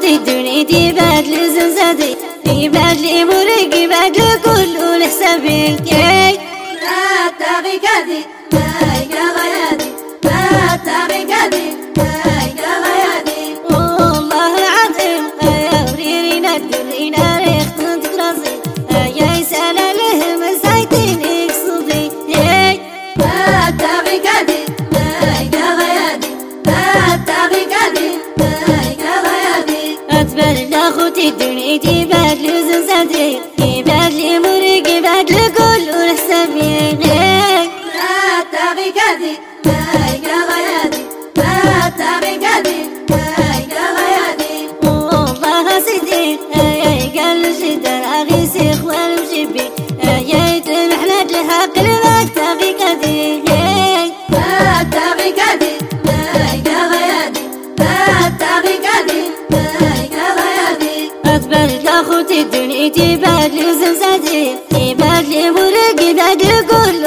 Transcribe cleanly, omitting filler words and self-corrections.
خوتي دنيتي بدل زنزادي بدل مرقي بدل كل حسابي لا تغي قدي هاي غيادي لا تغي قدي هاي غيادي والله العظيم يا ورينا الدنيا ريخت تكرزي يا سلا له مسايتين صدي لا تغي قدي هاي غيادي لا تغي قدي هاي غيادي أتبلى خوتي دنيتي بدل زنزادي بدل مرقي بدل كل حسابي لا تغي قدي هاي غيادي لا تغي قدي هاي غيادي والله سيدي يا قال شدر أغي سيخ والمشبي يا تلمحنا الحق لك تغي قدي لا تغي قدي هاي غيادي لا تغي قدي هاي غيادي أتبلى خوتي دنيتي بدل زنزادي